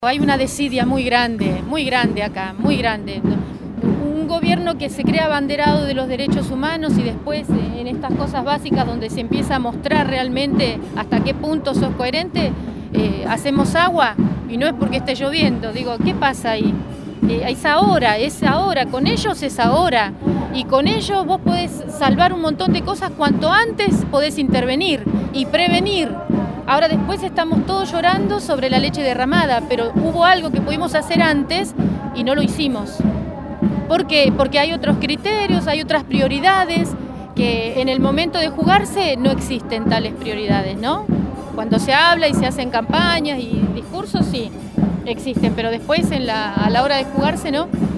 Hay una desidia muy grande acá, muy grande. Un gobierno que se cree abanderado de los derechos humanos y después en estas cosas básicas donde se empieza a mostrar realmente hasta qué punto sos coherente, hacemos agua y no es porque esté lloviendo. Digo, ¿qué pasa ahí? Es ahora, con ellos es ahora. Y con ellos vos podés salvar un montón de cosas cuanto antes podés intervenir y prevenir. Ahora después estamos todos llorando sobre la leche derramada, pero hubo algo que pudimos hacer antes y no lo hicimos. ¿Por qué? Porque hay otros criterios, hay otras prioridades, que en el momento de jugarse no existen tales prioridades, ¿no? Cuando se habla y se hacen campañas y discursos, sí, existen, pero después a la hora de jugarse, ¿no?